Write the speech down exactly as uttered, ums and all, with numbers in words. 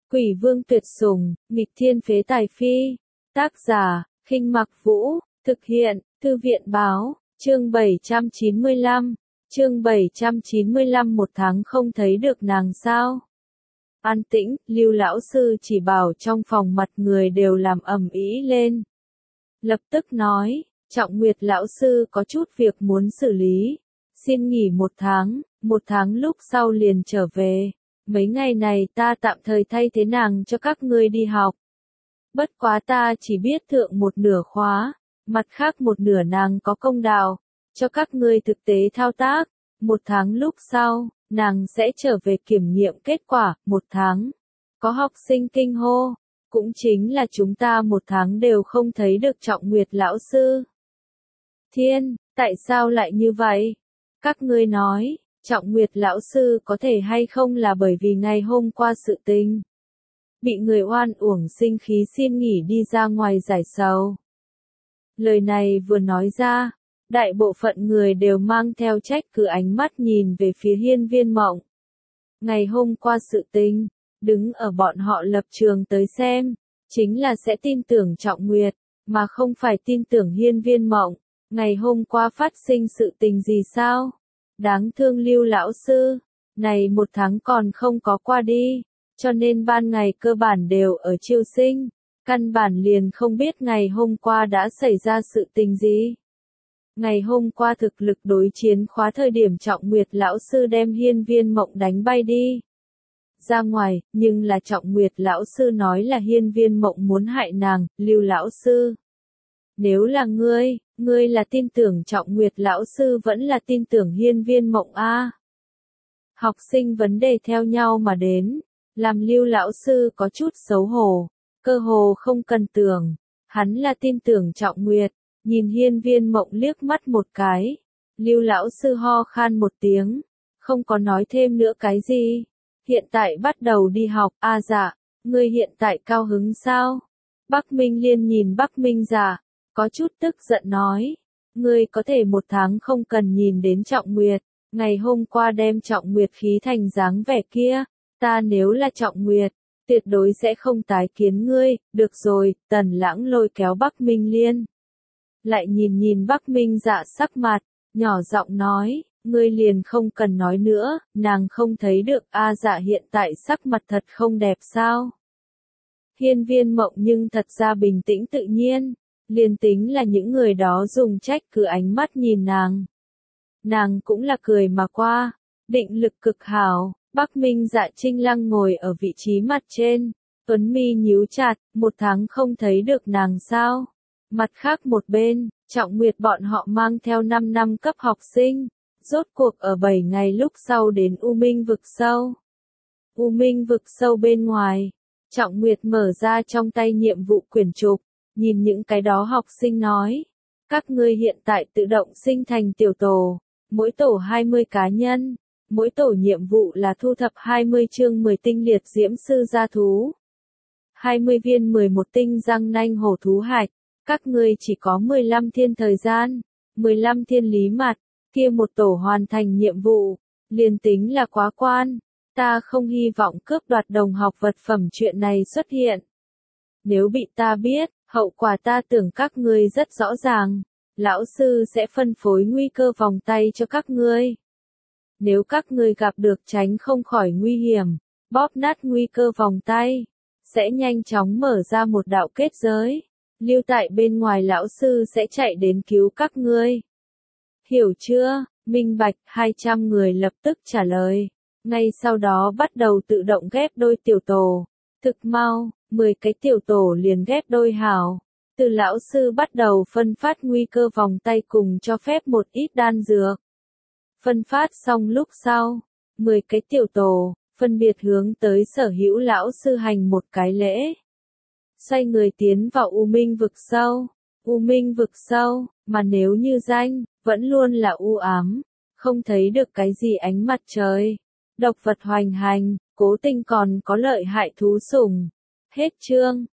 Quỷ vương tuyệt sủng, nghịch thiên phế tài phi. Tác giả, Khinh Mặc Vũ, thực hiện, Thư viện báo, chương bảy trăm chín mươi lăm, chương bảy trăm chín mươi lăm một tháng không thấy được nàng sao. An tĩnh, Lưu lão sư chỉ bảo trong phòng mặt người đều làm ầm ĩ lên. Lập tức nói, Trọng Nguyệt lão sư có chút việc muốn xử lý, xin nghỉ một tháng, một tháng lúc sau liền trở về. Mấy ngày này ta tạm thời thay thế nàng cho các ngươi đi học. Bất quá ta chỉ biết thượng một nửa khóa, mặt khác một nửa nàng có công đạo, cho các ngươi thực tế thao tác. Một tháng lúc sau, nàng sẽ trở về kiểm nghiệm kết quả, một tháng. Có học sinh kinh hô, cũng chính là chúng ta một tháng đều không thấy được Trọng Nguyệt lão sư. Thiên, tại sao lại như vậy? Các ngươi nói, Trọng Nguyệt lão sư có thể hay không là bởi vì ngày hôm qua sự tình. Bị người oan uổng sinh khí xin nghỉ đi ra ngoài giải sầu. Lời này vừa nói ra, đại bộ phận người đều mang theo trách cứ ánh mắt nhìn về phía Hiên Viên Mộng. Ngày hôm qua sự tình, đứng ở bọn họ lập trường tới xem, chính là sẽ tin tưởng Trọng Nguyệt, mà không phải tin tưởng Hiên Viên Mộng. Ngày hôm qua phát sinh sự tình gì sao? Đáng thương Lưu lão sư, này một tháng còn không có qua đi, cho nên ban ngày cơ bản đều ở chiêu sinh, căn bản liền không biết ngày hôm qua đã xảy ra sự tình gì. Ngày hôm qua thực lực đối chiến khóa thời điểm Trọng Nguyệt lão sư đem Hiên Viên Mộng đánh bay đi ra ngoài, nhưng là Trọng Nguyệt lão sư nói là Hiên Viên Mộng muốn hại nàng. Lưu lão sư, nếu là ngươi, ngươi là tin tưởng Trọng Nguyệt lão sư vẫn là tin tưởng Hiên Viên Mộng a? Học sinh vấn đề theo nhau mà đến, làm Lưu lão sư có chút xấu hổ, cơ hồ không cần tưởng, hắn là tin tưởng Trọng Nguyệt. Nhìn Hiên Viên Mộng liếc mắt một cái, Lưu lão sư ho khan một tiếng, không có nói thêm nữa cái gì. Hiện tại bắt đầu đi học, a à dạ, ngươi hiện tại cao hứng sao? Bắc Minh Liên nhìn Bắc Minh Dạ, có chút tức giận nói, ngươi có thể một tháng không cần nhìn đến Trọng Nguyệt, ngày hôm qua đem Trọng Nguyệt khí thành dáng vẻ kia, ta nếu là Trọng Nguyệt, tuyệt đối sẽ không tái kiến ngươi. Được rồi, Tần Lãng lôi kéo Bắc Minh Liên. Lại nhìn nhìn Bắc Minh Dạ sắc mặt, nhỏ giọng nói, ngươi liền không cần nói nữa, nàng không thấy được a dạ hiện tại sắc mặt thật không đẹp sao. Hiên Viên Mộng nhưng thật ra bình tĩnh tự nhiên, liền tính là những người đó dùng trách cứ ánh mắt nhìn nàng. Nàng cũng là cười mà qua, định lực cực hảo. Bắc Minh Dạ Trinh Lăng ngồi ở vị trí mặt trên, tuấn mi nhíu chặt, một tháng không thấy được nàng sao. Mặt khác một bên, Trọng Nguyệt bọn họ mang theo năm năm cấp học sinh, rốt cuộc ở bảy ngày lúc sau đến U Minh vực sâu. U Minh vực sâu bên ngoài, Trọng Nguyệt mở ra trong tay nhiệm vụ quyển trục, nhìn những cái đó học sinh nói, các ngươi hiện tại tự động sinh thành tiểu tổ, mỗi tổ hai mươi cá nhân, mỗi tổ nhiệm vụ là thu thập hai mươi chương mười tinh liệt diễm sư gia thú, hai mươi viên mười một tinh răng nanh hổ thú hạch. Các ngươi chỉ có mười lăm thiên thời gian, mười lăm thiên lý mặt, kia một tổ hoàn thành nhiệm vụ, liền tính là quá quan, ta không hy vọng cướp đoạt đồng học vật phẩm chuyện này xuất hiện. Nếu bị ta biết, hậu quả ta tưởng các ngươi rất rõ ràng, lão sư sẽ phân phối nguy cơ vòng tay cho các ngươi. Nếu các ngươi gặp được tránh không khỏi nguy hiểm, bóp nát nguy cơ vòng tay, sẽ nhanh chóng mở ra một đạo kết giới. Lưu tại bên ngoài lão sư sẽ chạy đến cứu các ngươi. Hiểu chưa? Minh bạch. Hai trăm người lập tức trả lời. Ngay sau đó bắt đầu tự động ghép đôi tiểu tổ. Thực mau, mười cái tiểu tổ liền ghép đôi hảo. Từ lão sư bắt đầu phân phát nguy cơ vòng tay cùng cho phép một ít đan dược. Phân phát xong lúc sau, mười cái tiểu tổ, phân biệt hướng tới sở hữu lão sư hành một cái lễ. Xoay người tiến vào U Minh vực sâu. U Minh vực sâu, mà nếu như danh, vẫn luôn là u ám, không thấy được cái gì ánh mặt trời. Độc vật hoành hành, cố tình còn có lợi hại thú sủng. Hết chương.